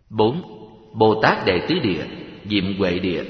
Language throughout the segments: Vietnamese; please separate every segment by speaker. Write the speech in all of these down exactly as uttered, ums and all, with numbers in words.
Speaker 1: Bốn. Bồ Tát Đệ Tứ Địa, Diệm Huệ Địa.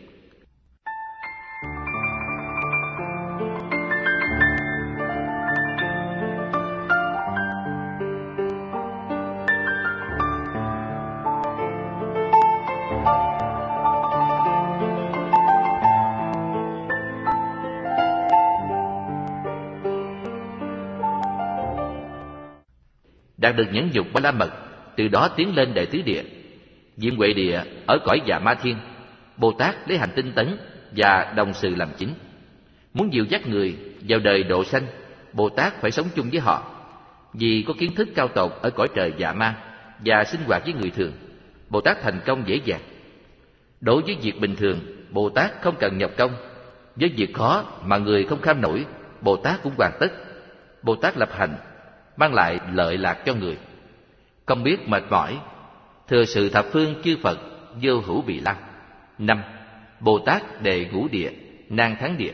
Speaker 1: Đạt được nhẫn dục ba la mật, từ đó tiến lên Đệ Tứ Địa. Diệm Huệ Địa ở cõi Dạ Ma Thiên, Bồ Tát lấy hành tinh tấn và đồng sự làm chính. Muốn dìu dắt người vào đời độ sanh, Bồ Tát phải sống chung với họ. Vì có kiến thức cao tột ở cõi trời Dạ Ma và sinh hoạt với người thường, Bồ Tát thành công dễ dàng. Đối với việc bình thường, Bồ Tát không cần nhập công. Với việc khó mà người không kham nổi, Bồ Tát cũng hoàn tất. Bồ Tát lập hành, mang lại lợi lạc cho người. Không biết mệt mỏi, thừa sự thập phương chư Phật vô hữu Bị Lăng. Năm. Bồ Tát Đệ Ngũ Địa, Nan Thắng Địa.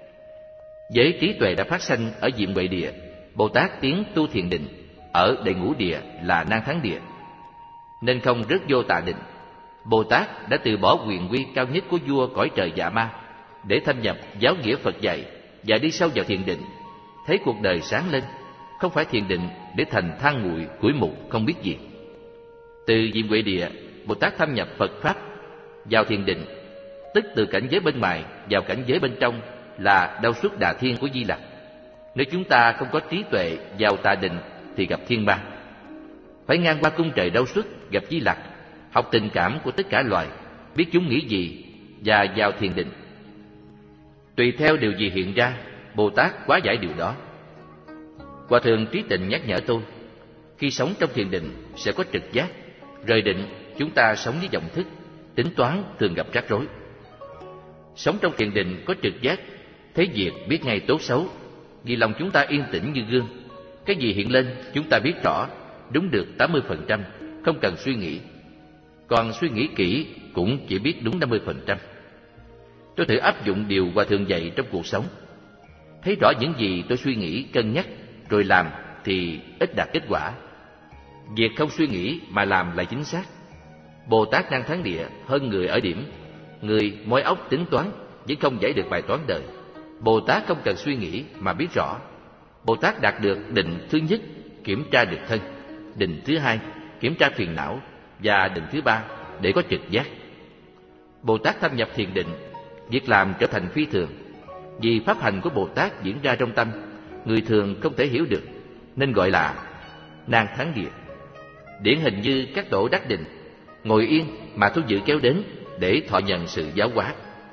Speaker 1: Với trí tuệ đã phát sanh ở Diệm Huệ Địa, Bồ Tát tiến tu thiền định ở Đệ Ngũ Địa là Nan Thắng Địa, nên không rớt vô tà định. Bồ Tát đã từ bỏ quyền uy cao nhất của vua cõi trời Dạ Ma để thâm nhập giáo nghĩa Phật dạy và đi sâu vào thiền định, thấy cuộc đời sáng lên. Không phải thiền định để thành than nguội củi mục không biết gì. Từ Diệm Huệ Địa, Bồ Tát thâm nhập Phật Pháp vào thiền định, tức từ cảnh giới bên ngoài vào cảnh giới bên trong là Đau Xuất Đà Thiên của Di Lặc. Nếu chúng ta không có trí tuệ vào tà định thì gặp thiên ma. Phải ngang qua cung trời Đau Xuất gặp Di Lặc, học tình cảm của tất cả loài, biết chúng nghĩ gì và vào thiền định. Tùy theo điều gì hiện ra, Bồ Tát hóa giải điều đó. Hòa thượng Trí Tịnh nhắc nhở tôi, khi sống trong thiền định sẽ có trực giác, rời định chúng ta sống với vọng thức, tính toán thường gặp rắc rối. Sống trong thiền định có trực giác, thấy việc biết ngay tốt xấu, vì lòng chúng ta yên tĩnh như gương. Cái gì hiện lên chúng ta biết rõ, đúng được tám mươi phần trăm, không cần suy nghĩ. Còn suy nghĩ kỹ cũng chỉ biết đúng năm mươi phần trăm. Tôi thử áp dụng điều Hòa thượng dạy trong cuộc sống. Thấy rõ những gì tôi suy nghĩ, cân nhắc rồi làm thì ít đạt kết quả. Việc không suy nghĩ mà làm lại chính xác. Bồ Tát Nan Thắng Địa hơn người ở điểm, người moi óc tính toán vẫn không giải được bài toán đời. Bồ Tát không cần suy nghĩ mà biết rõ. Bồ Tát đạt được định thứ nhất, kiểm tra được thân, định thứ hai, kiểm tra phiền não, và định thứ ba, để có trực giác. Bồ Tát thâm nhập thiền định, việc làm trở thành phi thường. Vì pháp hành của Bồ Tát diễn ra trong tâm, người thường không thể hiểu được, nên gọi là Nan Thắng Địa. Điển hình như các tổ đắc định, ngồi yên mà thú dữ kéo đến để thọ nhận sự giáo hóa.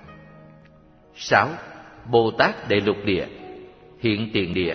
Speaker 1: Sáu. Bồ Tát Đệ Lục Địa, Hiện Tiền Địa.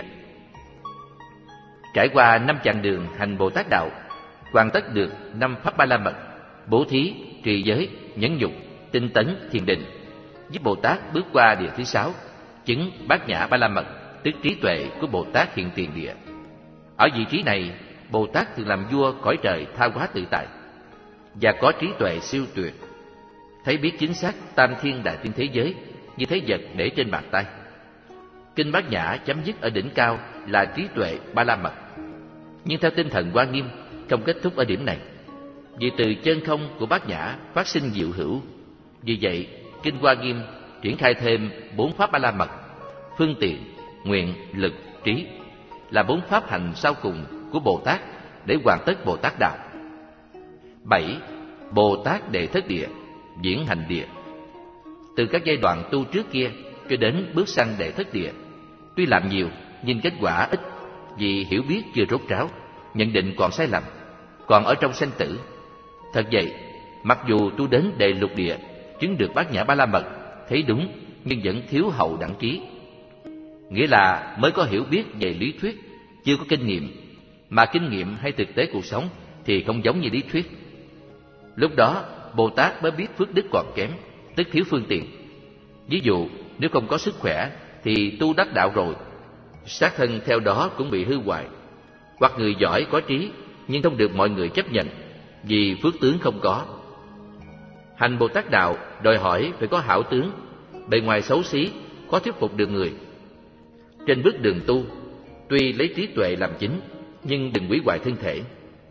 Speaker 1: Trải qua năm chặng đường hành Bồ Tát đạo, hoàn tất được năm pháp ba la mật: bố thí, trì giới, nhẫn nhục, tinh tấn, thiền định, giúp Bồ Tát bước qua địa thứ sáu, chứng bát nhã ba la mật, tức trí tuệ của Bồ Tát Hiện Tiền Địa. Ở vị trí này, Bồ Tát thường làm vua cõi trời tha hóa tự tại và có trí tuệ siêu tuyệt, thấy biết chính xác tam thiên đại thiên thế giới như thế vật để trên bàn tay. Kinh Bát Nhã chấm dứt ở đỉnh cao là trí tuệ ba la mật, nhưng theo tinh thần Hoa Nghiêm không kết thúc ở điểm này, vì từ chân không của Bát Nhã phát sinh diệu hữu. Vì vậy, Kinh Hoa Nghiêm triển khai thêm bốn pháp ba la mật: phương tiện, nguyện, lực, trí, là bốn pháp hành sau cùng của Bồ Tát để hoàn tất Bồ Tát đạo. Bảy. Bồ Tát Đệ Thất Địa, Diễn Hành Địa. Từ các giai đoạn tu trước kia cho đến bước sang Đệ Thất Địa, tuy làm nhiều nhưng kết quả ít, vì hiểu biết chưa rốt ráo, nhận định còn sai lầm, còn ở trong sanh tử. Thật vậy, mặc dù tu đến Đệ Lục Địa, chứng được bát nhã ba la mật, thấy đúng nhưng vẫn thiếu hậu đẳng trí, nghĩa là mới có hiểu biết về lý thuyết, chưa có kinh nghiệm, mà kinh nghiệm hay thực tế cuộc sống thì không giống như lý thuyết. Lúc đó Bồ Tát mới biết phước đức còn kém, tức thiếu phương tiện. Ví dụ, nếu không có sức khỏe thì tu đắc đạo rồi, xác thân theo đó cũng bị hư hoại. Hoặc người giỏi có trí nhưng không được mọi người chấp nhận vì phước tướng không có. Hành Bồ Tát đạo đòi hỏi phải có hảo tướng, bề ngoài xấu xí, khó thuyết phục được người. Trên bước đường tu, tuy lấy trí tuệ làm chính, nhưng đừng hủy hoại thân thể.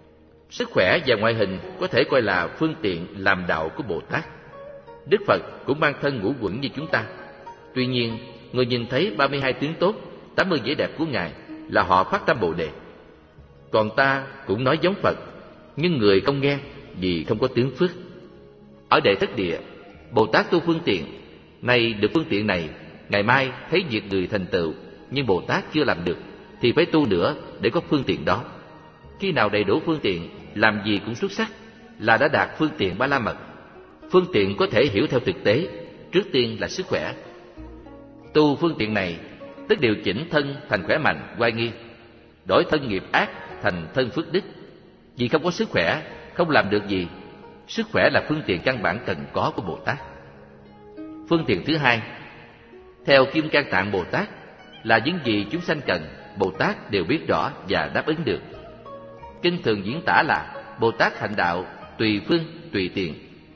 Speaker 1: Sức khỏe và ngoại hình có thể coi là phương tiện làm đạo của Bồ Tát. Đức Phật cũng mang thân ngũ uẩn như chúng ta. Tuy nhiên, người nhìn thấy ba mươi hai tướng tốt, tám mươi vẻ đẹp của Ngài là họ phát tâm Bồ Đề. Còn ta cũng nói giống Phật, nhưng người không nghe vì không có tướng phước. Ở Đệ Thất Địa, Bồ Tát tu phương tiện, nay được phương tiện này, ngày mai thấy việc người thành tựu, nhưng Bồ Tát chưa làm được, thì phải tu nữa để có phương tiện đó. Khi nào đầy đủ phương tiện, làm gì cũng xuất sắc, là đã đạt phương tiện Ba La Mật. Phương tiện có thể hiểu theo thực tế, trước tiên là sức khỏe. Tu phương tiện này, tức điều chỉnh thân thành khỏe mạnh, oai nghi, đổi thân nghiệp ác thành thân phước đức. Vì không có sức khỏe, không làm được gì. Sức khỏe là phương tiện căn bản cần có của Bồ Tát. Phương tiện thứ hai, theo Kim Cang Tạng Bồ Tát, là những gì chúng sanh cần, Bồ Tát đều biết rõ và đáp ứng được. Kinh thường diễn tả là Bồ Tát hành đạo tùy phương, tùy tiền,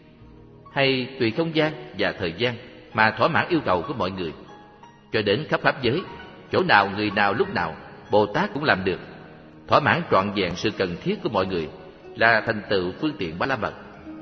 Speaker 1: hay tùy không gian và thời gian mà thỏa mãn yêu cầu của mọi người. Cho đến khắp pháp giới, chỗ nào người nào lúc nào, Bồ Tát cũng làm được, thỏa mãn trọn vẹn sự cần thiết của mọi người, là thành tựu phương tiện Ba La Mật.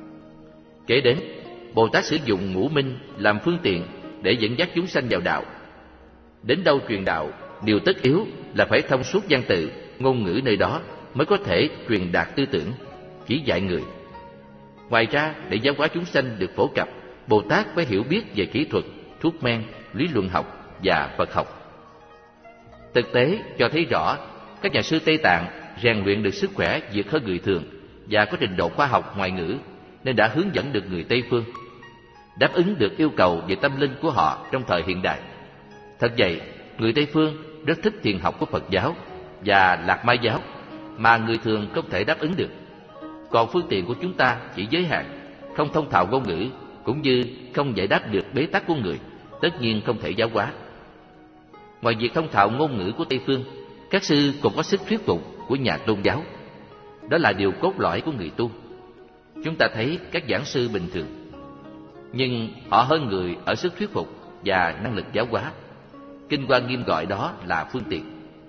Speaker 1: Kế đến, Bồ Tát sử dụng ngũ minh làm phương tiện để dẫn dắt chúng sanh vào đạo. Đến đâu truyền đạo, điều tất yếu là phải thông suốt văn tự, ngôn ngữ nơi đó mới có thể truyền đạt tư tưởng, chỉ dạy người. Ngoài ra, để giáo hóa chúng sanh được phổ cập, Bồ Tát phải hiểu biết về kỹ thuật, thuốc men, lý luận học và Phật học. Thực tế cho thấy rõ, các nhà sư Tây Tạng rèn luyện được sức khỏe vượt hơn người thường và có trình độ khoa học ngoại ngữ, nên đã hướng dẫn được người Tây phương, đáp ứng được yêu cầu về tâm linh của họ trong thời hiện đại. Thật vậy, người Tây phương rất thích thiền học của Phật giáo và Lạc Ma giáo mà người thường không thể đáp ứng được. Còn phương tiện của chúng ta chỉ giới hạn, không thông thạo ngôn ngữ, cũng như không giải đáp được bế tắc của người, tất nhiên không thể giáo hóa. Ngoài việc thông thạo ngôn ngữ của Tây phương, các sư còn có sức thuyết phục của nhà tôn giáo. Đó là điều cốt lõi của người tu. Chúng ta thấy các giảng sư bình thường, nhưng họ hơn người ở sức thuyết phục và năng lực giáo hóa. Kinh Hoa Nghiêm gọi đó là phương tiện.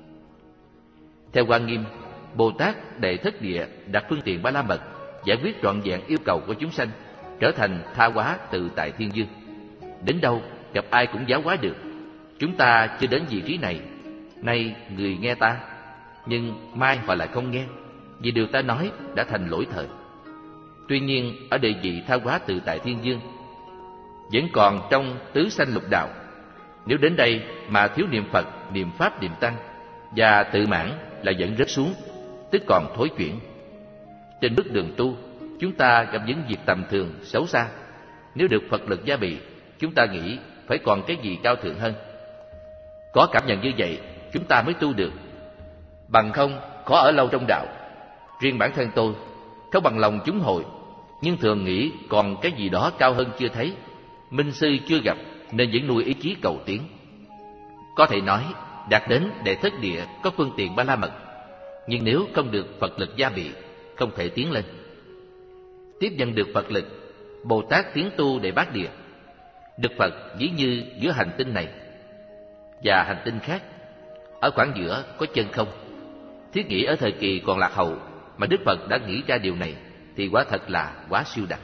Speaker 1: Theo Hoa Nghiêm, Bồ Tát Đệ Thất Địa đặt phương tiện Ba La Mật, giải quyết trọn vẹn yêu cầu của chúng sanh, trở thành tha hóa tự tại thiên dương. Đến đâu gặp ai cũng giáo hóa được. Chúng ta chưa đến vị trí này, nay người nghe ta, nhưng mai họ lại không nghe, vì điều ta nói đã thành lỗi thời. Tuy nhiên, ở địa vị tha hóa tự tại thiên dương, vẫn còn trong tứ sanh lục đạo. Nếu đến đây mà thiếu niệm Phật, niệm Pháp, niệm Tăng và tự mãn là dẫn rớt xuống, tức còn thối chuyển. Trên bước đường tu, chúng ta gặp những việc tầm thường, xấu xa. Nếu được Phật lực gia bị, chúng ta nghĩ phải còn cái gì cao thượng hơn. Có cảm nhận như vậy, chúng ta mới tu được. Bằng không, khó ở lâu trong đạo. Riêng bản thân tôi, không bằng lòng chúng hội, nhưng thường nghĩ còn cái gì đó cao hơn chưa thấy, minh sư chưa gặp, nên vẫn nuôi ý chí cầu tiến. Có thể nói, đạt đến Đệ Thất Địa có phương tiện Ba La Mật, nhưng nếu không được Phật lực gia bị, không thể tiến lên. Tiếp nhận được Phật lực, Bồ Tát tiến tu Đệ Bát Địa. Đức Phật ví như giữa hành tinh này và hành tinh khác, ở khoảng giữa có chân không. Thiết nghĩ ở thời kỳ còn lạc hậu mà Đức Phật đã nghĩ ra điều này thì quả thật là quá siêu đẳng.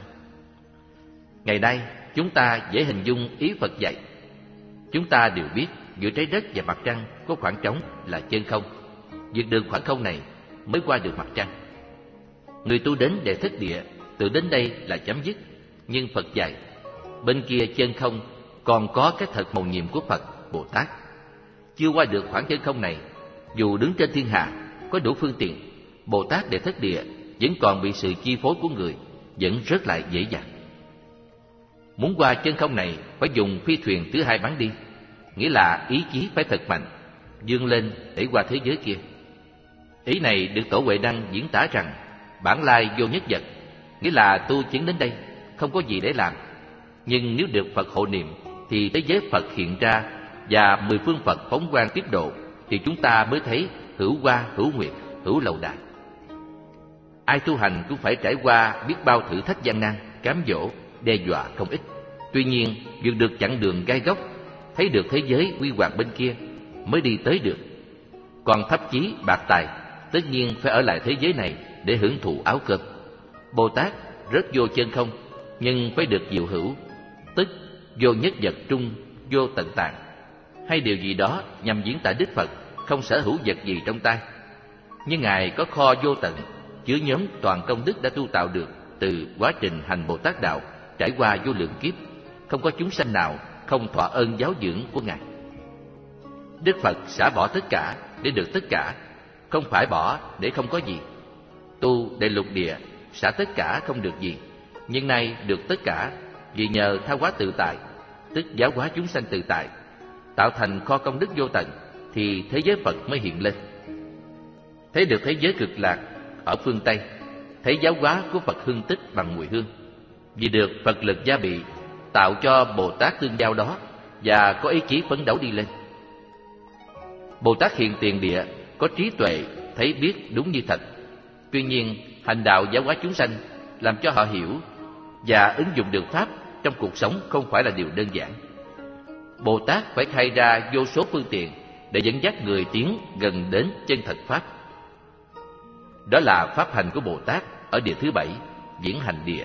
Speaker 1: Ngày nay chúng ta dễ hình dung ý Phật dạy. Chúng ta đều biết giữa trái đất và mặt trăng có khoảng trống là chân không. Vượt được khoảng không này mới qua được mặt trăng. Người tu đến Đệ Thất Địa tự đến đây là chấm dứt, nhưng Phật dạy bên kia chân không còn có cái thật mầu nhiệm của Phật Bồ Tát. Chưa qua được khoảng chân không này, dù đứng trên thiên hạ có đủ phương tiện, Bồ Tát Đệ Thất Địa vẫn còn bị sự chi phối của người, vẫn rất lại dễ dàng. Muốn qua chân không này phải dùng phi thuyền thứ hai bắn đi, nghĩa là ý chí phải thật mạnh, vươn lên để qua thế giới kia. Ý này được Tổ Huệ Năng diễn tả rằng bản lai vô nhất vật, nghĩa là tu chứng đến đây không có gì để làm, nhưng nếu được Phật hộ niệm thì thế giới Phật hiện ra và mười phương Phật phóng quang tiếp độ, thì chúng ta mới thấy hữu hoa, hữu nguyệt, hữu lầu đài. Ai tu hành cũng phải trải qua biết bao thử thách gian nan, cám dỗ, đe dọa không ít. Tuy nhiên, vượt được chặng đường gai góc, thấy được thế giới quy hoàng bên kia mới đi tới được. Còn thấp chí, bạc tài, tất nhiên phải ở lại thế giới này để hưởng thụ áo cơm. Bồ Tát rớt vô chân không, nhưng phải được diệu hữu, tức vô nhất vật trung, vô tận tạng, hay điều gì đó nhằm diễn tả Đức Phật không sở hữu vật gì trong tay. Nhưng Ngài có kho vô tận, chứa nhóm toàn công đức đã tu tạo được từ quá trình hành Bồ Tát đạo trải qua vô lượng kiếp. Không có chúng sanh nào không thọ ơn giáo dưỡng của Ngài. Đức Phật xả bỏ tất cả để được tất cả, không phải bỏ để không có gì. Tu Đại Lục Địa xả tất cả không được gì, nhưng nay được tất cả vì nhờ tha hóa tự tại, tức giáo hóa chúng sanh tự tại, tạo thành kho công đức vô tận, thì thế giới Phật mới hiện lên. Thấy được thế giới cực lạc ở phương Tây, thấy giáo hóa của Phật hương tích bằng mùi hương. Vì được Phật lực gia bị, tạo cho Bồ Tát tương giao đó và có ý chí phấn đấu đi lên. Bồ Tát hiện tiền địa có trí tuệ thấy biết đúng như thật. Tuy nhiên, hành đạo giáo hóa chúng sanh làm cho họ hiểu và ứng dụng được pháp trong cuộc sống không phải là điều đơn giản. Bồ Tát phải khai ra vô số phương tiện để dẫn dắt người tiến gần đến chân thật pháp. Đó là pháp hành của Bồ Tát ở địa thứ bảy, diễn hành địa.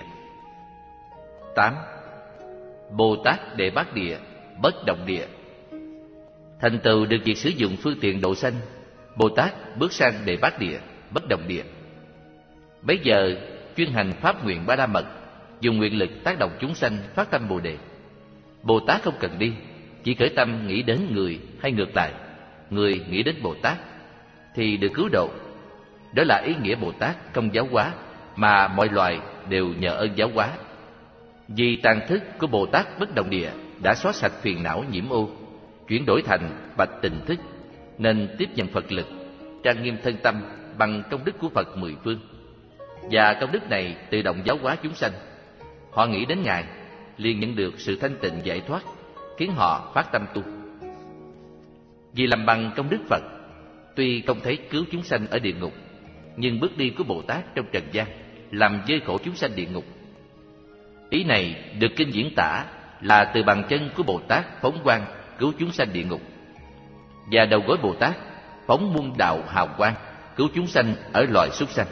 Speaker 1: tám. Bồ Tát Đệ Bát Địa, bất động địa. Thành tựu được việc sử dụng phương tiện độ sanh, Bồ Tát bước sang Đệ Bát Địa, bất động địa. Bấy giờ chuyên hành pháp nguyện Ba La Mật, dùng nguyện lực tác động chúng sanh phát tâm Bồ Đề. Bồ Tát không cần đi, chỉ khởi tâm nghĩ đến người hay ngược lại, người nghĩ đến Bồ Tát thì được cứu độ. Đó là ý nghĩa Bồ Tát không giáo hóa, mà mọi loài đều nhờ ơn giáo hóa. Vì tàn thức của Bồ Tát bất động địa đã xóa sạch phiền não nhiễm ô, chuyển đổi thành bạch tịnh thức, nên tiếp nhận Phật lực, trang nghiêm thân tâm bằng công đức của Phật mười phương. Và công đức này tự động giáo hóa chúng sanh. Họ nghĩ đến Ngài, liền nhận được sự thanh tịnh giải thoát, khiến họ phát tâm tu. Vì làm bằng công đức Phật, tuy không thấy cứu chúng sanh ở địa ngục, nhưng bước đi của Bồ Tát trong trần gian làm dơi khổ chúng sanh địa ngục. Ý này được kinh diễn tả là từ bàn chân của Bồ Tát phóng quang cứu chúng sanh địa ngục, và đầu gối Bồ Tát phóng muôn đạo hào quang cứu chúng sanh ở loài súc sanh.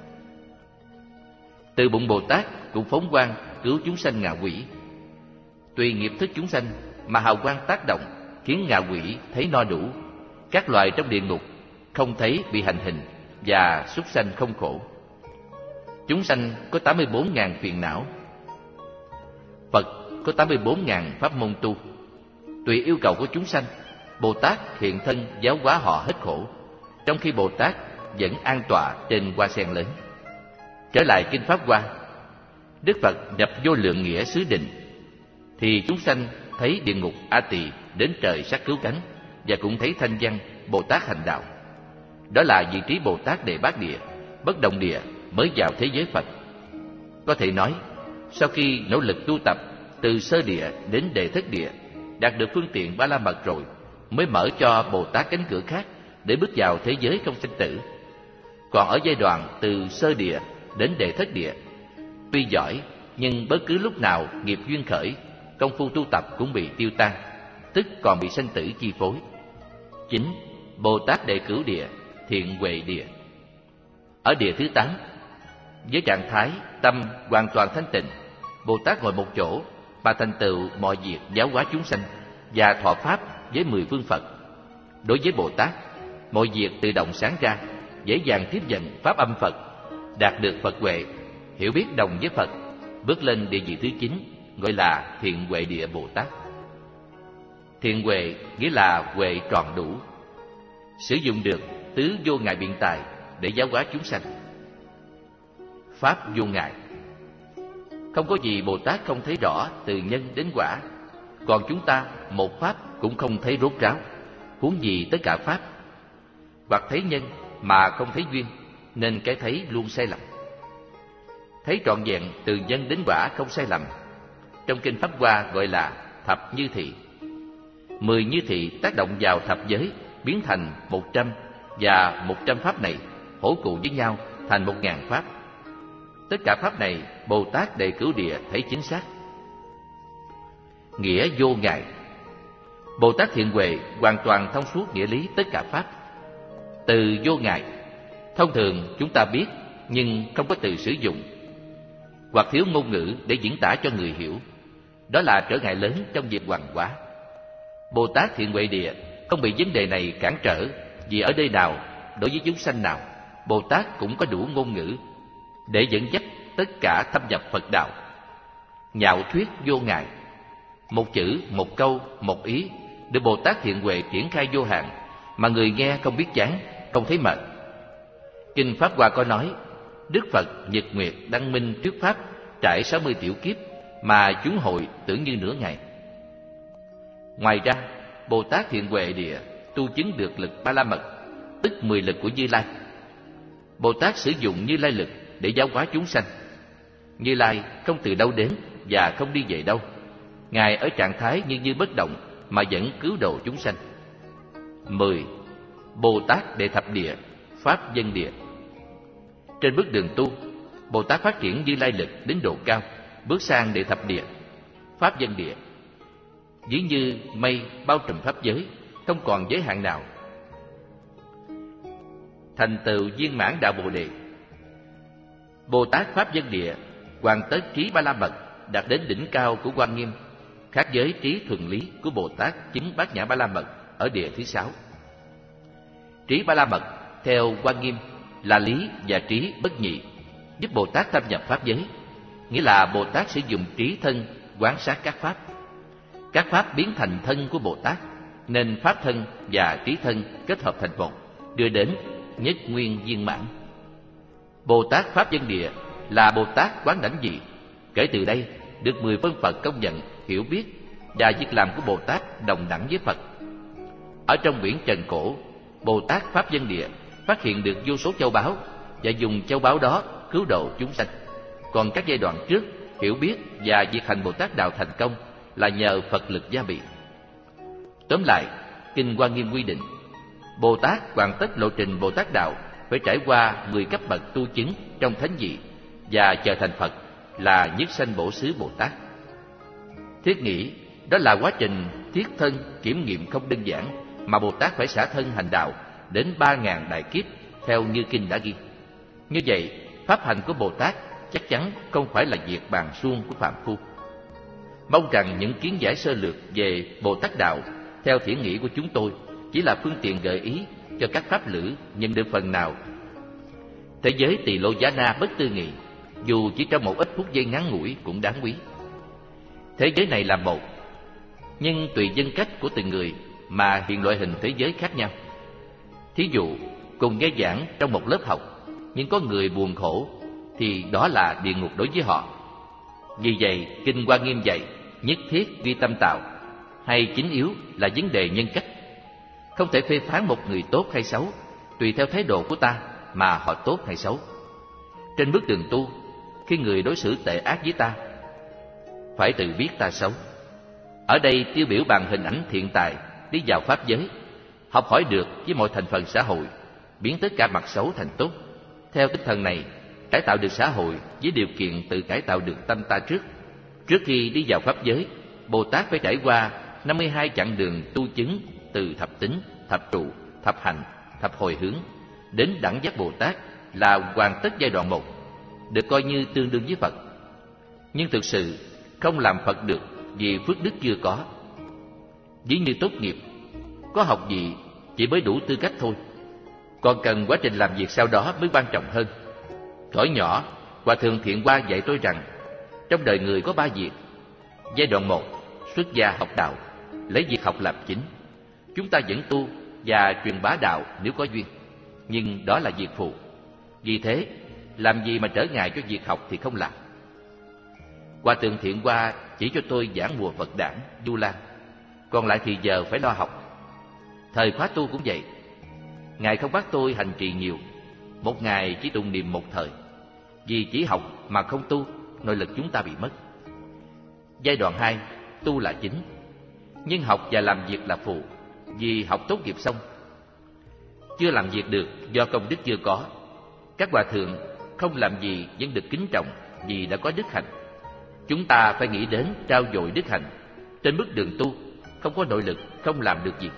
Speaker 1: Từ bụng Bồ Tát cũng phóng quang cứu chúng sanh ngạ quỷ. Tùy nghiệp thức chúng sanh mà hào quang tác động, khiến ngạ quỷ thấy no đủ, các loài trong địa ngục không thấy bị hành hình, và súc sanh không khổ. Chúng sanh có tám mươi bốn ngàn phiền não, Phật có tám mươi bốn ngàn pháp môn tu. Tùy yêu cầu của chúng sanh, Bồ Tát hiện thân giáo hóa họ hết khổ, trong khi Bồ Tát vẫn an tọa trên hoa sen lớn. Trở lại kinh Pháp Hoa, Đức Phật nhập vô lượng nghĩa xứ định, thì chúng sanh thấy địa ngục A Tỳ đến trời sát cứu cánh, và cũng thấy thanh văn Bồ Tát hành đạo. Đó là vị trí Bồ Tát Đệ Bát Địa, bất động địa mới vào thế giới Phật. Có thể nói, sau khi nỗ lực tu tập từ sơ địa đến đệ thất địa, đạt được phương tiện Ba La Mật rồi, mới mở cho Bồ Tát cánh cửa khác để bước vào thế giới không sinh tử. Còn ở giai đoạn từ sơ địa đến đệ thất địa, tuy giỏi nhưng bất cứ lúc nào nghiệp duyên khởi, công phu tu tập cũng bị tiêu tan, tức còn bị sanh tử chi phối. Chính Bồ Tát Đệ Cửu Địa, Thiện Huệ Địa. Ở địa thứ tám, với trạng thái tâm hoàn toàn thanh tịnh, Bồ Tát ngồi một chỗ mà thành tựu mọi việc giáo hóa chúng sanh và thọ pháp với mười phương Phật. Đối với Bồ Tát, mọi việc tự động sáng ra, dễ dàng tiếp nhận pháp âm Phật, đạt được Phật huệ, hiểu biết đồng với Phật, bước lên địa vị thứ chín, gọi là Thiện Huệ Địa Bồ Tát. Thiện huệ nghĩa là huệ tròn đủ, sử dụng được tứ vô ngại biện tài để giáo hóa chúng sanh. Pháp vô ngại, không có gì Bồ Tát không thấy rõ từ nhân đến quả. Còn chúng ta một pháp cũng không thấy rốt ráo, huống gì tất cả pháp. Hoặc thấy nhân mà không thấy duyên, nên cái thấy luôn sai lầm. Thấy trọn vẹn từ nhân đến quả không sai lầm, trong kinh Pháp Hoa gọi là thập như thị. Mười như thị tác động vào thập giới, biến thành một trăm, và một trăm pháp này hỗ cụ với nhau thành một ngàn pháp. Tất cả pháp này Bồ Tát Đệ Cửu Địa thấy chính xác. Nghĩa vô ngại, Bồ Tát Thiện Huệ hoàn toàn thông suốt nghĩa lý tất cả pháp. Từ vô ngại, thông thường chúng ta biết nhưng không có từ sử dụng, hoặc thiếu ngôn ngữ để diễn tả cho người hiểu. Đó là trở ngại lớn trong việc hoằng hóa. Bồ Tát Thiện Huệ Địa không bị vấn đề này cản trở, vì ở nơi nào, đối với chúng sanh nào, Bồ Tát cũng có đủ ngôn ngữ để dẫn dắt tất cả thâm nhập Phật đạo. Nhạo thuyết vô ngại, một chữ, một câu, một ý được Bồ Tát Thiện Huệ triển khai vô hạn, mà người nghe không biết chán, không thấy mệt. Kinh Pháp Hoa có nói, Đức Phật nhật nguyệt đăng minh thuyết pháp trải sáu mươi tiểu kiếp, mà chúng hội tưởng như nửa ngày. Ngoài ra, Bồ Tát Thiện Huệ Địa tu chứng được lực Ba La Mật, tức mười lực của Như Lai. Bồ Tát sử dụng Như Lai lực để giáo hóa chúng sanh. Như Lai không từ đâu đến và không đi về đâu. Ngài ở trạng thái như như bất động mà vẫn cứu độ chúng sanh. Mười. Bồ Tát Đệ Thập Địa, Pháp Dân Địa. Trên bước đường tu, Bồ Tát phát triển Như Lai lực đến độ cao, bước sang Đệ Thập Địa, Pháp Dân Địa. Ví như mây bao trùm pháp giới, không còn giới hạn nào. Thành tựu viên mãn đạo Bồ Đề. Bồ Tát Pháp Dân Địa hoàn tất trí Ba La Mật, đạt đến đỉnh cao của Quan Nghiêm, khác với trí thuần lý của Bồ Tát chứng Bát Nhã Ba La Mật ở địa thứ sáu. Trí Ba La Mật theo Quan Nghiêm là lý và trí bất nhị, giúp Bồ Tát thâm nhập pháp giới, nghĩa là Bồ Tát sử dụng trí thân quán sát các pháp. Các pháp biến thành thân của Bồ Tát, nên pháp thân và trí thân kết hợp thành một, đưa đến nhất nguyên viên mãn. Bồ Tát Pháp Dân Địa là Bồ Tát quán đảnh dị, kể từ đây được mười phân Phật công nhận, hiểu biết, và việc làm của Bồ Tát đồng đẳng với Phật. Ở trong biển trần cổ, Bồ Tát Pháp Dân Địa phát hiện được vô số châu báu và dùng châu báu đó cứu độ chúng sanh. Còn các giai đoạn trước, hiểu biết và việc hành Bồ Tát đạo thành công là nhờ Phật lực gia bị. Tóm lại, Kinh Hoa Nghiêm quy định, Bồ Tát hoàn tất lộ trình Bồ Tát đạo phải trải qua mười cấp bậc tu chứng trong thánh vị và trở thành Phật là nhất sanh bổ xứ Bồ Tát. Thiết nghĩ, đó là quá trình thiết thân kiểm nghiệm không đơn giản mà Bồ Tát phải xả thân hành đạo đến ba ngàn đại kiếp theo như Kinh đã ghi. Như vậy, pháp hành của Bồ Tát chắc chắn không phải là việc bàn suông của phàm phu. Mong rằng những kiến giải sơ lược về Bồ Tát đạo theo thiện nghĩ của chúng tôi chỉ là phương tiện gợi ý cho các pháp lữ nhận được phần nào. Thế giới Tỳ Lô Giá Na bất tư nghị, dù chỉ trong một ít phút giây ngắn ngủi cũng đáng quý. Thế giới này là một, nhưng tùy nhân cách của từng người mà hiện loại hình thế giới khác nhau. Thí dụ, cùng nghe giảng trong một lớp học, nhưng có người buồn khổ, thì đó là địa ngục đối với họ. Vì vậy, Kinh Hoa Nghiêm dạy nhất thiết duy tâm tạo, hay chính yếu là vấn đề nhân cách. Không thể phê phán một người tốt hay xấu tùy theo thái độ của ta mà họ tốt hay xấu. Trên bước đường tu, khi người đối xử tệ ác với ta, phải tự biết ta xấu. Ở đây tiêu biểu bằng hình ảnh thiện tài đi vào pháp giới, học hỏi được với mọi thành phần xã hội, biến tất cả mặt xấu thành tốt. Theo tinh thần này, cải tạo được xã hội với điều kiện tự cải tạo được tâm ta trước. Trước khi đi vào pháp giới, Bồ Tát phải trải qua năm mươi hai chặng đường tu chứng từ thập tính, thập trụ, thập hành, thập hồi hướng đến đẳng giác Bồ Tát là hoàn tất giai đoạn một, được coi như tương đương với Phật. Nhưng thực sự không làm Phật được vì phước đức chưa có. Ví như tốt nghiệp, có học vị chỉ mới đủ tư cách thôi, còn cần quá trình làm việc sau đó mới quan trọng hơn. Thuở nhỏ, Hòa Thượng Thiện Hoa dạy tôi rằng trong đời người có ba việc. Giai đoạn một, xuất gia học đạo, lấy việc học làm chính. Chúng ta vẫn tu và truyền bá đạo nếu có duyên, nhưng đó là việc phụ. Vì thế, làm gì mà trở ngại cho việc học thì không làm. Hòa Thượng Thiện Hoa chỉ cho tôi giảng mùa Phật đản, Du Lan, còn lại thì giờ phải lo học. Thời khóa tu cũng vậy. Ngài không bắt tôi hành trì nhiều, một ngày chỉ tụng niệm một thời. Vì chỉ học mà không tu, nội lực chúng ta bị mất. Giai đoạn hai, tu là chính, nhưng học và làm việc là phụ. Vì học tốt nghiệp xong, chưa làm việc được do công đức chưa có. Các hòa thượng không làm gì vẫn được kính trọng vì đã có đức hạnh. Chúng ta phải nghĩ đến trao dồi đức hạnh. Trên bước đường tu, không có nội lực không làm được gì.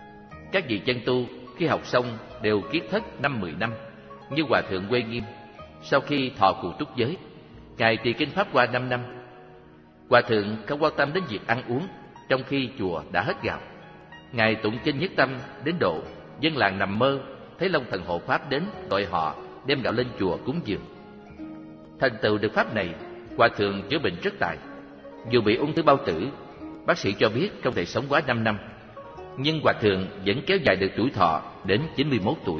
Speaker 1: Các vị chân tu khi học xong đều kiết thất năm mười năm, như Hòa Thượng Quê Nghiêm, sau khi thọ cụ túc giới, Ngài trì kinh Pháp Hoa năm năm. Hòa thượng không quan tâm đến việc ăn uống, trong khi chùa đã hết gạo. Ngài tụng kinh nhất tâm đến độ dân làng nằm mơ thấy Long Thần hộ Pháp đến gọi họ đem gạo lên chùa cúng dường. Thành tựu được pháp này, Hòa thượng chữa bệnh rất tài. Dù bị ung thư bao tử, bác sĩ cho biết không thể sống quá năm năm, nhưng Hòa thượng vẫn kéo dài được tuổi thọ đến chín mươi mốt tuổi.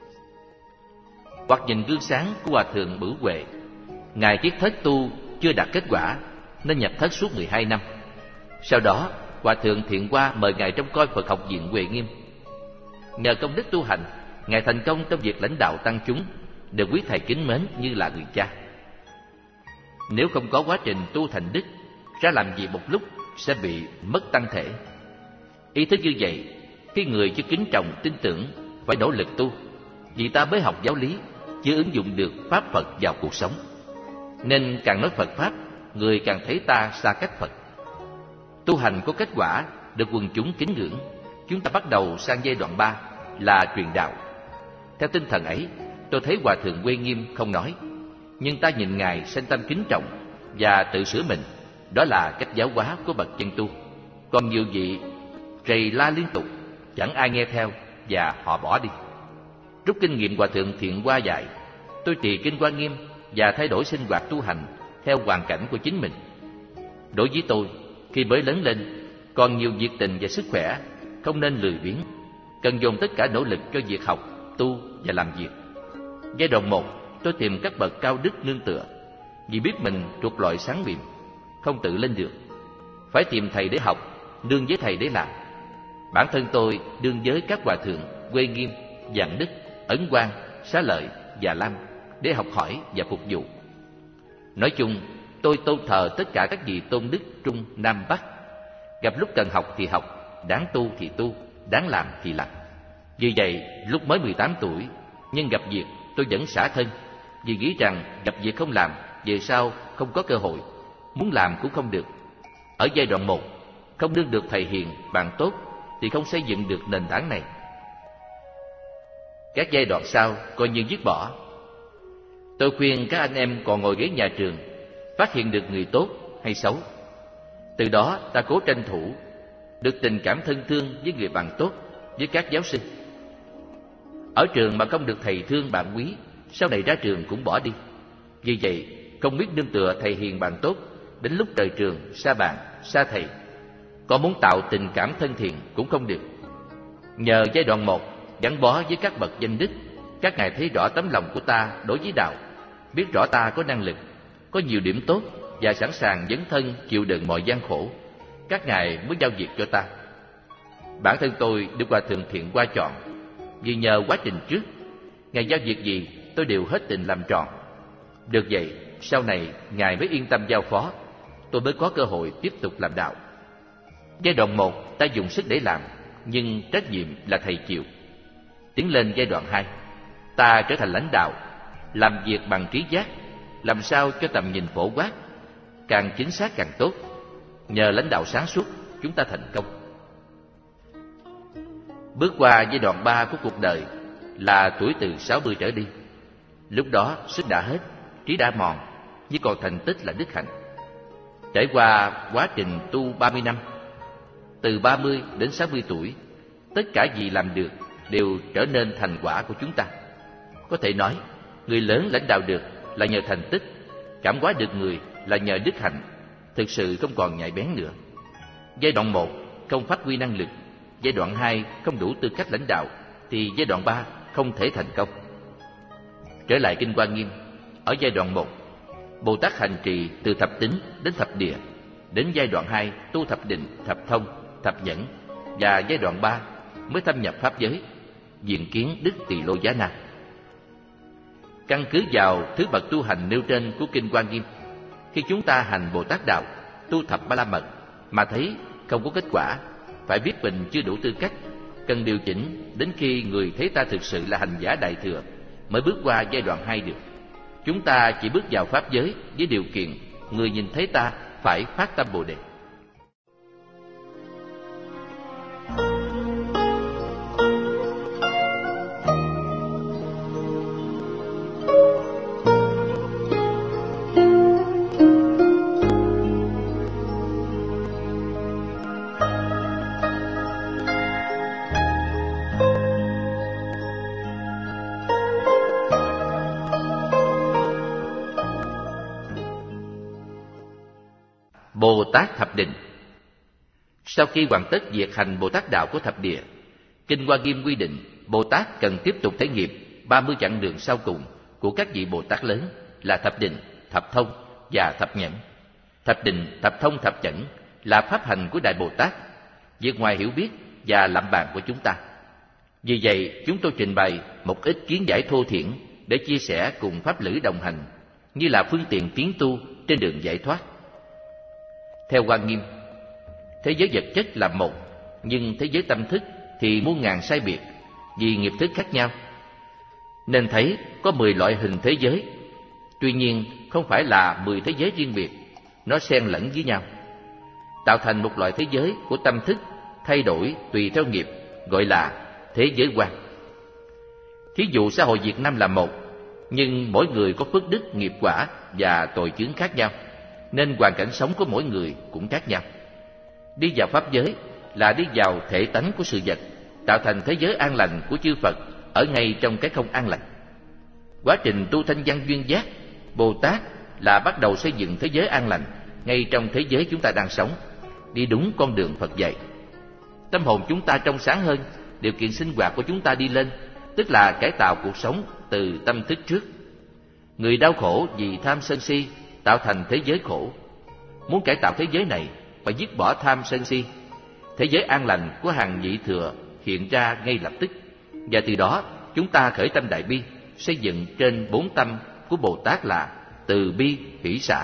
Speaker 1: Hoặc nhìn gương sáng của Hòa thượng Bửu Huệ, Ngài kiết thất tu chưa đạt kết quả nên nhập thất suốt mười hai năm. Sau đó, Hòa thượng Thiện Hoa mời Ngài trông coi Phật học viện Huệ Nghiêm. Nhờ công đức tu hành, Ngài thành công trong việc lãnh đạo tăng chúng, được quý thầy kính mến như là người cha. Nếu không có quá trình tu thành đức, ra làm gì một lúc sẽ bị mất tăng thể. Ý thức như vậy, khi người chưa kính trọng tin tưởng phải nỗ lực tu, vì ta mới học giáo lý, chưa ứng dụng được pháp Phật vào cuộc sống. Nên càng nói Phật Pháp, người càng thấy ta xa cách Phật. Tu hành có kết quả, được quần chúng kính ngưỡng, chúng ta bắt đầu sang giai đoạn ba là truyền đạo. Theo tinh thần ấy, tôi thấy Hòa thượng Huệ Nghiêm không nói, nhưng ta nhìn Ngài sanh tâm kính trọng và tự sửa mình. Đó là cách giáo hóa của bậc chân tu. Còn nhiều vị rầy la liên tục, chẳng ai nghe theo và họ bỏ đi. Rút kinh nghiệm Hòa thượng Thiện Hoa dạy, tôi trì kinh Hoa Nghiêm và thay đổi sinh hoạt tu hành theo hoàn cảnh của chính mình. Đối với tôi, khi mới lớn lên, còn nhiều việc tình và sức khỏe, không nên lười biếng, cần dồn tất cả nỗ lực cho việc học, tu và làm việc. Giai đoạn một, tôi tìm các bậc cao đức nương tựa, vì biết mình thuộc loại sáng biệm, không tự lên được. Phải tìm thầy để học, nương với thầy để làm. Bản thân tôi đương với các hòa thượng Huệ Nghiêm, Vạn Đức, Ấn Quang, Xá Lợi và Lam để học hỏi và phục vụ. Nói chung, tôi tôn thờ tất cả các vị tôn đức Trung, Nam, Bắc. Gặp lúc cần học thì học, đáng tu thì tu, đáng làm thì làm. Vì vậy, lúc mới mười tám tuổi, nhưng gặp việc tôi vẫn xả thân, vì nghĩ rằng gặp việc không làm, về sau không có cơ hội, muốn làm cũng không được. Ở giai đoạn một, không nương được thầy hiền, bạn tốt, thì không xây dựng được nền tảng này. Các giai đoạn sau coi như dứt bỏ. Tôi khuyên các anh em còn ngồi ghế nhà trường, phát hiện được người tốt hay xấu. Từ đó ta cố tranh thủ, được tình cảm thân thương với người bạn tốt, với các giáo sinh. Ở trường mà không được thầy thương bạn quý, sau này ra trường cũng bỏ đi. Vì vậy, không biết nương tựa thầy hiền bạn tốt, đến lúc rời trường, xa bạn, xa thầy. Có muốn tạo tình cảm thân thiện cũng không được. Nhờ giai đoạn một, gắn bó với các bậc danh đức, các ngài thấy rõ tấm lòng của ta đối với đạo, biết rõ ta có năng lực, có nhiều điểm tốt và sẵn sàng dấn thân chịu đựng mọi gian khổ. Các ngài mới giao việc cho ta. Bản thân tôi được Hòa thượng Thiện Hoa chọn, vì nhờ quá trình trước, ngài giao việc gì tôi đều hết tình làm tròn. Được vậy, sau này ngài mới yên tâm giao phó, tôi mới có cơ hội tiếp tục làm đạo. Giai đoạn một, ta dùng sức để làm, nhưng trách nhiệm là thầy chịu. Tiến lên giai đoạn hai, ta trở thành lãnh đạo, làm việc bằng trí giác, làm sao cho tầm nhìn phổ quát, càng chính xác càng tốt. Nhờ lãnh đạo sáng suốt, chúng ta thành công. Bước qua giai đoạn ba của cuộc đời là tuổi từ sáu mươi trở đi. Lúc đó sức đã hết, trí đã mòn, nhưng còn thành tích là đức hạnh. Trải qua quá trình tu ba mươi năm, từ ba mươi đến sáu mươi tuổi, tất cả gì làm được đều trở nên thành quả của chúng ta. Có thể nói, người lớn lãnh đạo được là nhờ thành tích, cảm hóa được người là nhờ đức hạnh, thực sự không còn nhạy bén nữa. Giai đoạn một không phát huy năng lực, giai đoạn hai không đủ tư cách lãnh đạo, thì giai đoạn ba không thể thành công. Trở lại kinh Hoa Nghiêm, ở giai đoạn một, Bồ Tát hành trì từ thập tính đến thập địa, đến giai đoạn hai tu thập định, thập thông, thập nhẫn, và giai đoạn ba mới thâm nhập pháp giới, diện kiến Đức Tỳ Lô Giá Na. Căn cứ vào thứ bậc tu hành nêu trên của kinh Hoa Nghiêm, khi chúng ta hành Bồ Tát đạo, tu thập ba la mật mà thấy không có kết quả, phải biết mình chưa đủ tư cách, cần điều chỉnh đến khi người thấy ta thực sự là hành giả đại thừa mới bước qua giai đoạn hai được. Chúng ta chỉ bước vào pháp giới với điều kiện người nhìn thấy ta phải phát tâm Bồ Đề. Bồ Tát Thập Định. Sau khi hoàn tất việc hành Bồ Tát đạo của thập địa, Kinh Hoa Nghiêm quy định Bồ Tát cần tiếp tục thể nghiệp ba mươi chặng đường sau cùng của các vị Bồ Tát lớn là thập định, thập thông và thập nhẫn. Thập định, thập thông, thập nhẫn là pháp hành của Đại Bồ Tát, việc ngoài hiểu biết và lạm bàn của chúng ta. Vì vậy, chúng tôi trình bày một ít kiến giải thô thiển để chia sẻ cùng pháp lữ đồng hành, như là phương tiện tiến tu trên đường giải thoát. Theo Hoa Nghiêm, thế giới vật chất là một, nhưng thế giới tâm thức thì muôn ngàn sai biệt, vì nghiệp thức khác nhau. Nên thấy có mười loại hình thế giới. Tuy nhiên, không phải là mười thế giới riêng biệt, nó xen lẫn với nhau, tạo thành một loại thế giới của tâm thức thay đổi tùy theo nghiệp, gọi là thế giới quan. Thí dụ xã hội Việt Nam là một, nhưng mỗi người có phước đức, nghiệp quả và tội chướng khác nhau, nên hoàn cảnh sống của mỗi người cũng khác nhau. Đi vào pháp giới là đi vào thể tánh của sự vật, tạo thành thế giới an lành của chư Phật ở ngay trong cái không an lành. Quá trình tu thanh văn duyên giác, Bồ Tát là bắt đầu xây dựng thế giới an lành ngay trong thế giới chúng ta đang sống, đi đúng con đường Phật dạy. Tâm hồn chúng ta trong sáng hơn, điều kiện sinh hoạt của chúng ta đi lên, tức là cải tạo cuộc sống từ tâm thức trước. Người đau khổ vì tham sân si tạo thành thế giới khổ. Muốn cải tạo thế giới này phải dứt bỏ tham sân si. Thế giới an lành của hàng vị thừa hiện ra ngay lập tức, và từ đó chúng ta khởi tâm đại bi, xây dựng trên bốn tâm của Bồ Tát là từ bi, hỷ xả.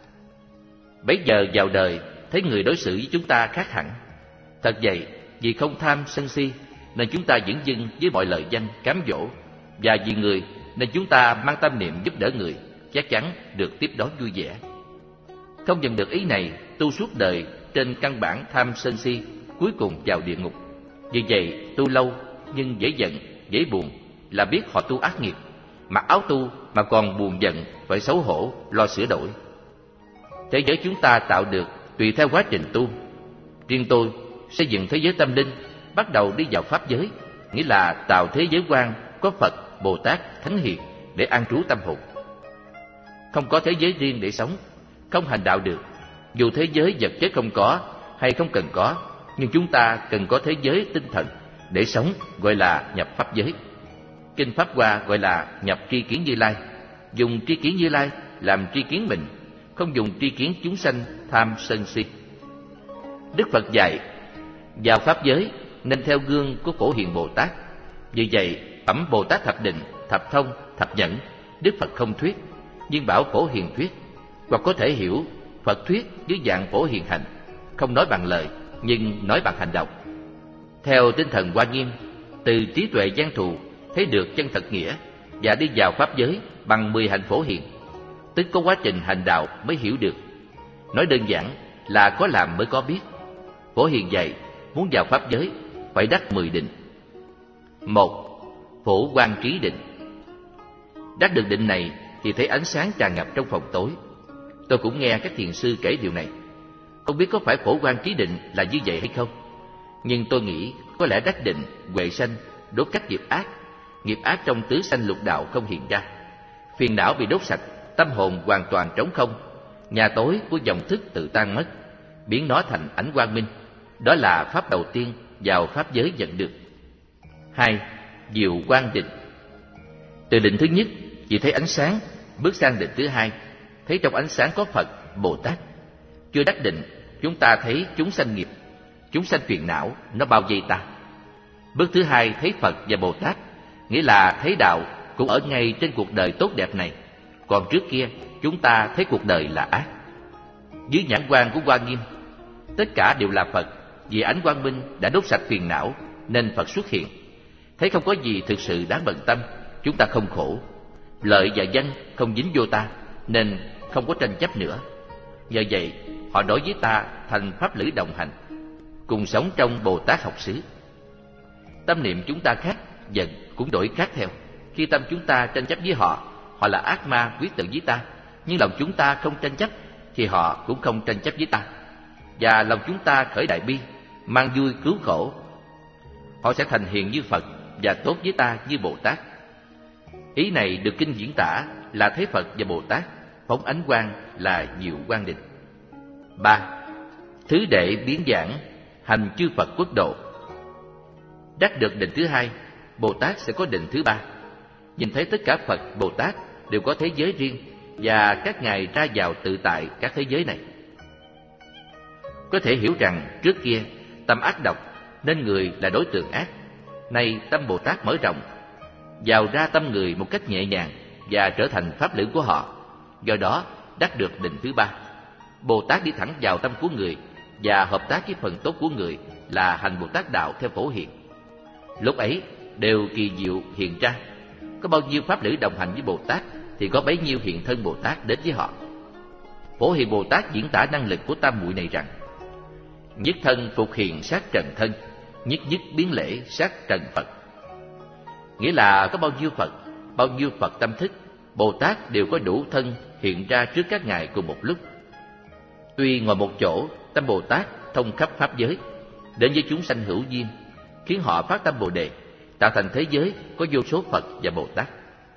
Speaker 1: Bấy giờ vào đời thấy người đối xử với chúng ta khác hẳn. Thật vậy, vì không tham sân si nên chúng ta dửng dưng với mọi lời danh cám dỗ, và vì người nên chúng ta mang tâm niệm giúp đỡ người, chắc chắn được tiếp đón vui vẻ. Không nhận được ý này, tu suốt đời trên căn bản tham sân si, cuối cùng vào địa ngục. Vì vậy, tu lâu nhưng dễ giận, dễ buồn là biết họ tu ác nghiệp. Mặc áo tu mà còn buồn giận, phải xấu hổ, lo sửa đổi. Thế giới chúng ta tạo được tùy theo quá trình tu. Riêng tôi xây dựng thế giới tâm linh, bắt đầu đi vào pháp giới, nghĩa là tạo thế giới quan có Phật, Bồ Tát, Thánh Hiền để an trú tâm hồn. Không có thế giới riêng để sống, không hành đạo được. Dù thế giới vật chất không có hay không cần có, nhưng chúng ta cần có thế giới tinh thần để sống, gọi là nhập pháp giới. Kinh Pháp Hoa gọi là nhập tri kiến Như Lai. Dùng tri kiến Như Lai làm tri kiến mình, không dùng tri kiến chúng sanh tham sân si. Đức Phật dạy vào pháp giới nên theo gương của Phổ Hiền Bồ Tát. Vì vậy, phẩm Bồ Tát thập định, thập thông, thập nhẫn, Đức Phật không thuyết, nhưng bảo Phổ Hiền thuyết, hoặc có thể hiểu Phật thuyết dưới dạng Phổ Hiền hành, không nói bằng lời nhưng nói bằng hành động. Theo tinh thần Hoa Nghiêm, từ trí tuệ văn thù thấy được chân thật nghĩa và đi vào pháp giới bằng mười hạnh Phổ Hiền, tức có quá trình hành đạo mới hiểu được. Nói đơn giản là có làm mới có biết. Phổ Hiền dạy muốn vào pháp giới phải đắc mười định. Một, Phổ Quang Trí Định. Đắc được định này thì thấy ánh sáng tràn ngập trong phòng tối. Tôi cũng nghe các thiền sư kể điều này. Không biết có phải Phổ Quang Trí Định là như vậy hay không, nhưng tôi nghĩ có lẽ đắc định, huệ sanh, đốt các nghiệp ác. Nghiệp ác trong tứ sanh lục đạo không hiện ra. Phiền não bị đốt sạch, tâm hồn hoàn toàn trống không. Nhà tối của dòng thức tự tan mất, biến nó thành ánh quang minh. Đó là pháp đầu tiên vào pháp giới nhận được. Hai, Diệu Quang Định. Từ định thứ nhất chỉ thấy ánh sáng, bước sang định thứ hai, thấy trong ánh sáng có Phật, Bồ Tát. Chưa đắc định, chúng ta thấy chúng sanh nghiệp, chúng sanh phiền não, nó bao vây ta. Bước thứ hai thấy Phật và Bồ Tát, nghĩa là thấy đạo cũng ở ngay trên cuộc đời tốt đẹp này. Còn trước kia, chúng ta thấy cuộc đời là ác. Dưới nhãn quan của Hoa Nghiêm, tất cả đều là Phật, vì ánh quang minh đã đốt sạch phiền não nên Phật xuất hiện. Thấy không có gì thực sự đáng bận tâm, chúng ta không khổ. Lợi và danh không dính vô ta nên không có tranh chấp nữa. Nhờ vậy, họ đối với ta thành pháp lữ đồng hành, cùng sống trong Bồ Tát học xứ. Tâm niệm chúng ta khác, giận cũng đổi khác theo. Khi tâm chúng ta tranh chấp với họ, họ là ác ma quyết tử với ta. Nhưng lòng chúng ta không tranh chấp thì họ cũng không tranh chấp với ta. Và lòng chúng ta khởi đại bi, mang vui cứu khổ, họ sẽ thành hiền như Phật và tốt với ta như Bồ Tát. Ý này được kinh diễn tả là thấy Phật và Bồ Tát phóng ánh quang là Diệu Quang Định. Ba. Thứ đệ biến giảng, hành chư Phật quốc độ. Đắc được định thứ hai, Bồ Tát sẽ có định thứ ba. Nhìn thấy tất cả Phật, Bồ Tát đều có thế giới riêng, và các ngài ra vào tự tại các thế giới này. Có thể hiểu rằng trước kia tâm ác độc nên người là đối tượng ác. Nay tâm Bồ Tát mở rộng, vào ra tâm người một cách nhẹ nhàng và trở thành pháp lữ của họ. Do đó đắc được định thứ ba. Bồ Tát đi thẳng vào tâm của người và hợp tác với phần tốt của người là hành Bồ Tát đạo theo phổ hiện. Lúc ấy đều kỳ diệu hiện ra. Có bao nhiêu pháp lữ đồng hành với Bồ Tát thì có bấy nhiêu hiện thân Bồ Tát đến với họ. Phổ Hiền Bồ Tát diễn tả năng lực của tam muội này rằng: nhất thân phục hiện sát trần thân, nhất nhất biến lễ sát trần Phật. Nghĩa là có bao nhiêu Phật, bao nhiêu Phật tâm thức, Bồ Tát đều có đủ thân hiện ra trước các ngài cùng một lúc. Tuy ngồi một chỗ, tâm Bồ Tát thông khắp pháp giới, đến với chúng sanh hữu duyên, khiến họ phát tâm Bồ đề, tạo thành thế giới có vô số Phật và Bồ Tát.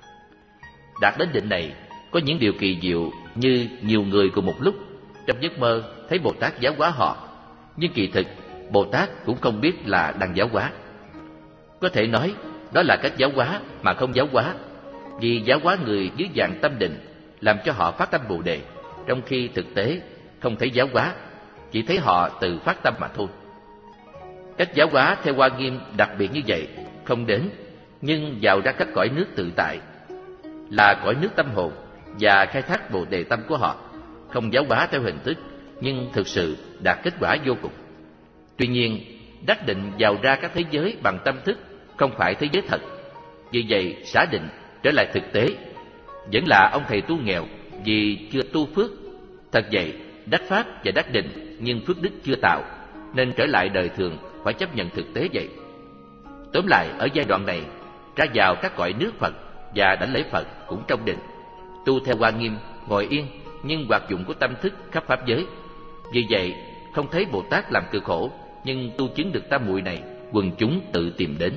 Speaker 1: Đạt đến định này, có những điều kỳ diệu như nhiều người cùng một lúc trong giấc mơ thấy Bồ Tát giáo hóa họ, nhưng kỳ thực Bồ Tát cũng không biết là đang giáo hóa. Có thể nói đó là cách giáo hóa mà không giáo hóa, vì giáo hóa người dưới dạng tâm định làm cho họ phát tâm Bồ đề, trong khi thực tế không thấy giáo hóa, chỉ thấy họ tự phát tâm mà thôi. Cách giáo hóa theo Hoa Nghiêm đặc biệt như vậy không đến, nhưng vào ra các cõi nước tự tại, là cõi nước tâm hồn, và khai thác Bồ đề tâm của họ, không giáo hóa theo hình thức, nhưng thực sự đạt kết quả vô cùng. Tuy nhiên, đắc định vào ra các thế giới bằng tâm thức không phải thế giới thật. Vì vậy, xả định trở lại thực tế, vẫn là ông thầy tu nghèo vì chưa tu phước. Thật vậy, đắc pháp và đắc định nhưng phước đức chưa tạo, nên trở lại đời thường phải chấp nhận thực tế vậy. Tóm lại, ở giai đoạn này, ra vào các cõi nước Phật và đảnh lễ Phật cũng trong định. Tu theo Hoa Nghiêm, ngồi yên nhưng hoạt dụng của tâm thức khắp pháp giới. Vì vậy, không thấy Bồ Tát làm cực khổ, nhưng tu chứng được tam muội này, quần chúng tự tìm đến.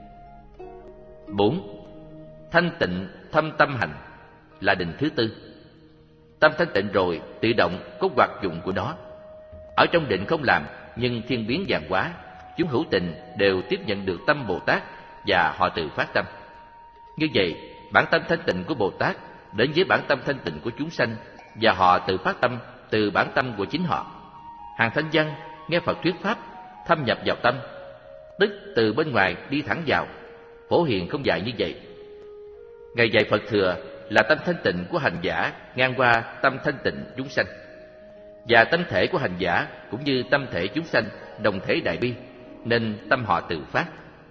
Speaker 1: Bốn. Thanh tịnh thâm tâm hành là định thứ tư. Tâm thanh tịnh rồi, tự động có hoạt dụng của nó. Ở trong định không làm, nhưng thiên biến vạn hóa, chúng hữu tình đều tiếp nhận được tâm Bồ Tát và họ tự phát tâm. Như vậy, bản tâm thanh tịnh của Bồ Tát đến với bản tâm thanh tịnh của chúng sanh, và họ tự phát tâm từ bản tâm của chính họ. Hàng thanh văn nghe Phật thuyết pháp, thâm nhập vào tâm, tức từ bên ngoài đi thẳng vào. Phổ Hiền không dạy như vậy. Ngài dạy Phật thừa là tâm thanh tịnh của hành giả ngang qua tâm thanh tịnh chúng sanh, và tâm thể của hành giả cũng như tâm thể chúng sanh đồng thể đại bi, nên tâm họ tự phát.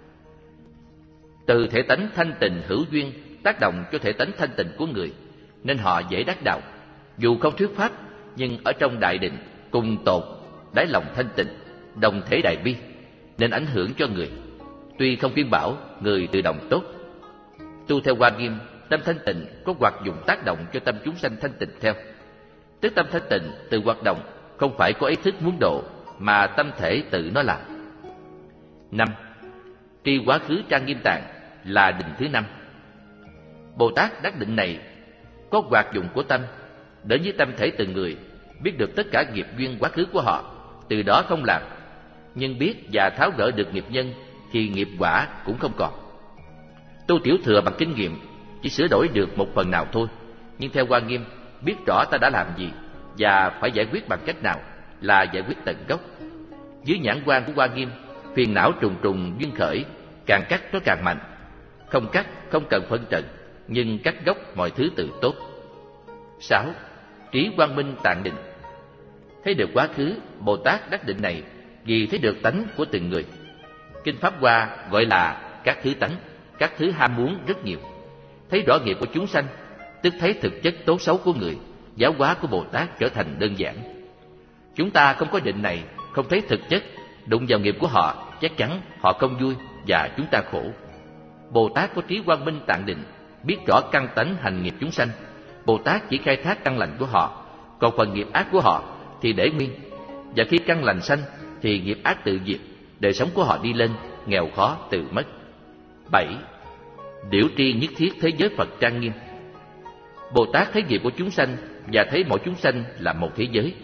Speaker 1: Từ thể tánh thanh tịnh hữu duyên tác động cho thể tánh thanh tịnh của người, nên họ dễ đắc đạo. Dù không thuyết pháp, nhưng ở trong đại định cùng tột đáy lòng thanh tịnh, đồng thể đại bi, nên ảnh hưởng cho người. Tuy không khuyên bảo, người tự động tốt. Tu theo Hoa Nghiêm, tâm thanh tịnh có hoạt dụng tác động cho tâm chúng sanh thanh tịnh theo. Tức tâm thanh tịnh tự hoạt động, không phải có ý thức muốn độ, mà tâm thể tự nó làm. Năm. Tri quá khứ trang nghiêm tạng là định thứ năm. Bồ Tát đắc định này có hoạt dụng của tâm, đến với tâm thể từng người, biết được tất cả nghiệp duyên quá khứ của họ, từ đó không làm. Nhưng biết và tháo gỡ được nghiệp nhân thì nghiệp quả cũng không còn. Tu tiểu thừa bằng kinh nghiệm chỉ sửa đổi được một phần nào thôi, nhưng theo Hoa Nghiêm biết rõ ta đã làm gì và phải giải quyết bằng cách nào là giải quyết tận gốc. Dưới nhãn quan của Hoa Nghiêm, phiền não trùng trùng duyên khởi, càng cắt nó càng mạnh. Không cắt không cần phân trần, nhưng cắt gốc mọi thứ tự tốt. Sáu. Trí quang minh tạng định. Thấy được quá khứ, Bồ Tát đắc định này vì thấy được tánh của từng người. Kinh Pháp Hoa gọi là các thứ tánh, các thứ ham muốn rất nhiều. Thấy rõ nghiệp của chúng sanh, tức thấy thực chất tốt xấu của người, giáo hóa của Bồ Tát trở thành đơn giản. Chúng ta không có định này, không thấy thực chất, đụng vào nghiệp của họ, chắc chắn họ không vui và chúng ta khổ. Bồ Tát có trí quang minh tạng định, biết rõ căn tánh hành nghiệp chúng sanh. Bồ Tát chỉ khai thác căn lành của họ, còn phần nghiệp ác của họ thì để nguyên. Và khi căn lành sanh thì nghiệp ác tự diệt, đời sống của họ đi lên, nghèo khó tự mất. Bảy. Điểu tri nhất thiết thế giới Phật trang nghiêm. Bồ Tát thấy nghiệp của chúng sanh và thấy mỗi chúng sanh là một thế giới.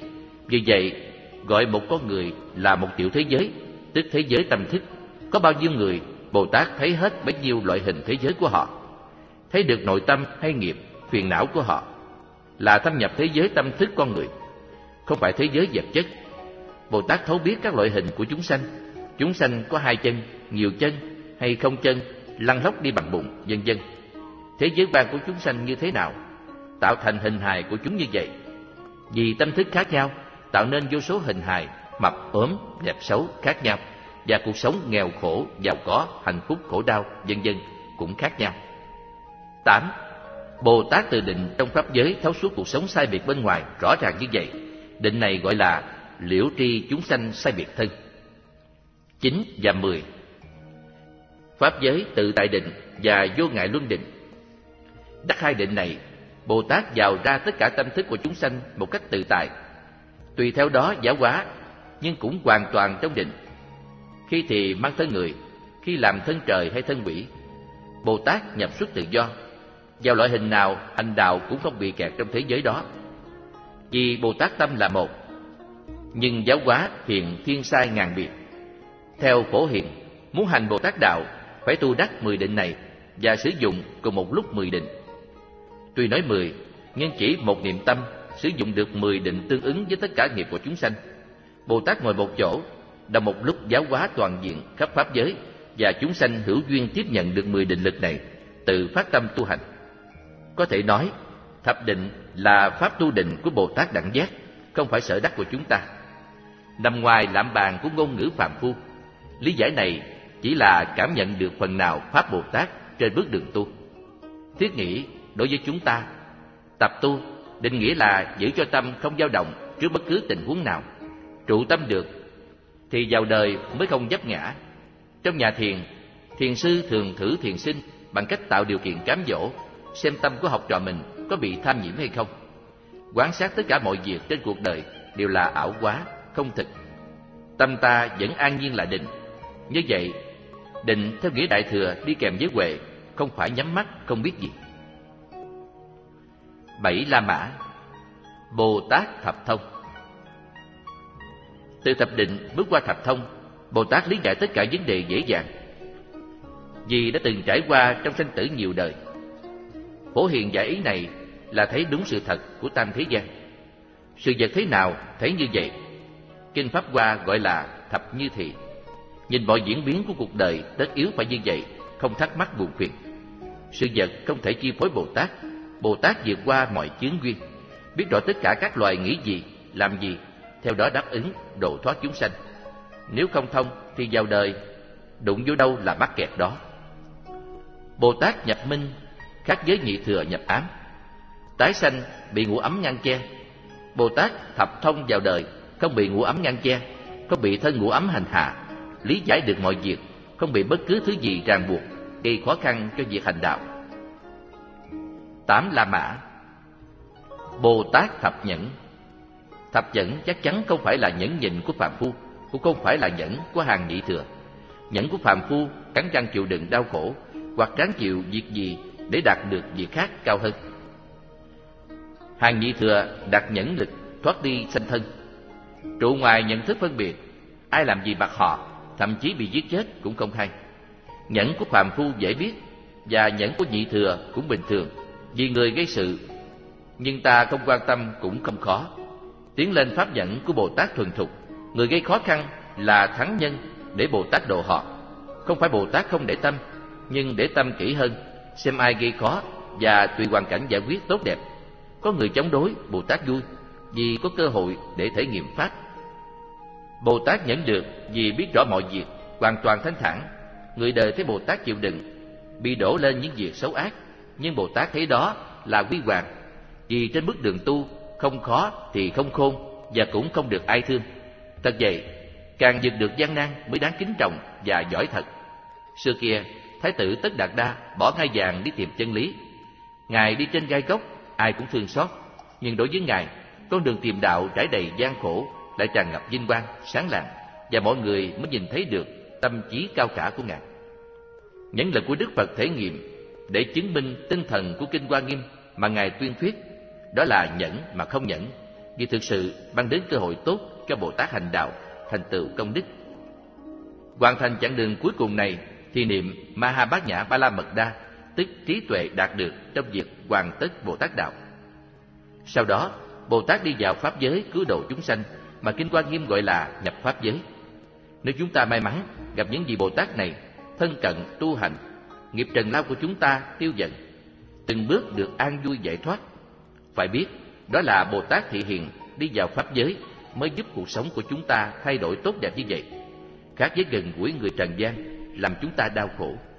Speaker 1: Vì vậy, gọi một con người là một tiểu thế giới, tức thế giới tâm thức. Có bao nhiêu người, Bồ Tát thấy hết bấy nhiêu loại hình thế giới của họ. Thấy được nội tâm hay nghiệp, phiền não của họ, là thâm nhập thế giới tâm thức con người, không phải thế giới vật chất. Bồ Tát thấu biết các loại hình của chúng sanh. Chúng sanh có hai chân, nhiều chân hay không chân, lăn lóc đi bằng bụng, vân vân. Thế giới quan của chúng sanh như thế nào, tạo thành hình hài của chúng như vậy. Vì tâm thức khác nhau, tạo nên vô số hình hài, mập ốm, đẹp xấu khác nhau, và cuộc sống nghèo khổ, giàu có, hạnh phúc, khổ đau, vân vân cũng khác nhau. Tám. Bồ Tát từ định trong pháp giới thấu suốt cuộc sống sai biệt bên ngoài rõ ràng như vậy. Định này gọi là liễu tri chúng sanh sai biệt thân. Chín và mười. Pháp giới tự tại định và vô ngại luân định. Đắc hai định này, Bồ Tát vào ra tất cả tâm thức của chúng sanh một cách tự tại, tùy theo đó giả hóa, nhưng cũng hoàn toàn trong định. Khi thì mang thân người, khi làm thân trời hay thân quỷ. Bồ Tát nhập xuất tự do, vào loại hình nào hành đạo cũng không bị kẹt trong thế giới đó. Vì Bồ Tát tâm là một, nhưng giáo hóa hiện thiên sai ngàn biệt. Theo Phổ Hiền, muốn hành Bồ Tát đạo phải tu đắc mười định này và sử dụng cùng một lúc mười định. Tuy nói mười, nhưng chỉ một niệm tâm sử dụng được mười định tương ứng với tất cả nghiệp của chúng sanh. Bồ Tát ngồi một chỗ, đồng một lúc giáo hóa toàn diện khắp pháp giới, và chúng sanh hữu duyên tiếp nhận được mười định lực này, tự phát tâm tu hành. Có thể nói, thập định là pháp tu định của Bồ Tát đẳng giác, không phải sở đắc của chúng ta, nằm ngoài lạm bàn của ngôn ngữ phàm phu. Lý giải này chỉ là cảm nhận được phần nào pháp Bồ Tát trên bước đường tu. Thiết nghĩ đối với chúng ta, tập tu định nghĩa là giữ cho tâm không dao động trước bất cứ tình huống nào. Trụ tâm được thì vào đời mới không vấp ngã. Trong nhà thiền, thiền sư thường thử thiền sinh bằng cách tạo điều kiện cám dỗ, xem tâm của học trò mình có bị tham nhiễm hay không. Quan sát tất cả mọi việc trên cuộc đời đều là ảo quá, không thực. Tâm ta vẫn an nhiên là định. Như vậy, định theo nghĩa Đại Thừa đi kèm với huệ, không phải nhắm mắt không biết gì. Bảy La Mã. Bồ Tát thập thông. Từ thập định bước qua thập thông, Bồ Tát lý giải tất cả vấn đề dễ dàng, vì đã từng trải qua trong sanh tử nhiều đời. Phổ Hiền giải ý này là thấy đúng sự thật của tam thế gian. Sự vật thế nào thấy như vậy. Kinh Pháp Hoa gọi là thập như thị. Nhìn mọi diễn biến của cuộc đời tất yếu phải như vậy, không thắc mắc buồn phiền. Sự vật không thể chi phối Bồ Tát. Bồ Tát vượt qua mọi chướng duyên, biết rõ tất cả các loài nghĩ gì, làm gì, theo đó đáp ứng, độ thoát chúng sanh. Nếu không thông thì vào đời, đụng vô đâu là mắc kẹt đó. Bồ Tát nhập minh khác với nhị thừa nhập ám. Tái sanh bị ngũ ấm ngăn che. Bồ Tát thập thông vào đời, không bị ngũ ấm ngăn che, không bị thân ngũ ấm hành hạ, lý giải được mọi việc, không bị bất cứ thứ gì ràng buộc, gây khó khăn cho việc hành đạo. Tám La Mã. Bồ Tát thập nhẫn. Thập nhẫn chắc chắn không phải là nhẫn nhịn của phàm phu, cũng không phải là nhẫn của hàng nhị thừa. Nhẫn của phàm phu cắn răng chịu đựng đau khổ, hoặc ráng chịu việc gì để đạt được việc khác cao hơn. Hàng nhị thừa đặt nhẫn lực thoát đi sanh thân. Trụ ngoài nhận thức phân biệt, ai làm gì bạc họ, thậm chí bị giết chết cũng không hay. Nhẫn của phàm phu dễ biết, và nhẫn của nhị thừa cũng bình thường, vì người gây sự, nhưng ta không quan tâm cũng không khó. Tiến lên pháp nhẫn của Bồ Tát thuần thục, người gây khó khăn là thắng nhân để Bồ Tát độ họ. Không phải Bồ Tát không để tâm, nhưng để tâm kỹ hơn, xem ai gây khó và tùy hoàn cảnh giải quyết tốt đẹp. Có người chống đối, Bồ Tát vui, vì có cơ hội để thể nghiệm pháp. Bồ Tát nhẫn được vì biết rõ mọi việc, hoàn toàn thanh thản. Người đời thấy Bồ Tát chịu đựng, bị đổ lên những việc xấu ác, nhưng Bồ Tát thấy đó là quy hoàng. Vì trên bước đường tu, không khó thì không khôn, và cũng không được ai thương. Thật vậy, càng vượt được gian nan mới đáng kính trọng và giỏi thật. Xưa kia, Thái tử Tất Đạt Đa bỏ ngai vàng đi tìm chân lý. Ngài đi trên gai góc, ai cũng thương xót. Nhưng đối với Ngài, con đường tìm đạo trải đầy gian khổ, lại tràn ngập vinh quang, sáng lạng, và mọi người mới nhìn thấy được tâm trí cao cả của Ngài. Những lời của Đức Phật thể nghiệm để chứng minh tinh thần của Kinh Hoa Nghiêm mà Ngài tuyên thuyết, đó là nhẫn mà không nhẫn, vì thực sự mang đến cơ hội tốt cho Bồ Tát hành đạo, thành tựu công đức. Hoàn thành chặng đường cuối cùng này thì niệm Maha Bát Nhã Ba La Mật Đa, tức trí tuệ đạt được trong việc hoàn tất Bồ Tát đạo. Sau đó, Bồ Tát đi vào pháp giới cứu độ chúng sanh mà Kinh Hoa Nghiêm gọi là nhập pháp giới. Nếu chúng ta may mắn gặp những vị Bồ Tát này, thân cận tu hành, nghiệp trần lao của chúng ta tiêu dần, từng bước được an vui giải thoát. Phải biết, đó là Bồ Tát thị hiện đi vào pháp giới mới giúp cuộc sống của chúng ta thay đổi tốt đẹp như vậy, khác với gần gũi người trần gian làm chúng ta đau khổ.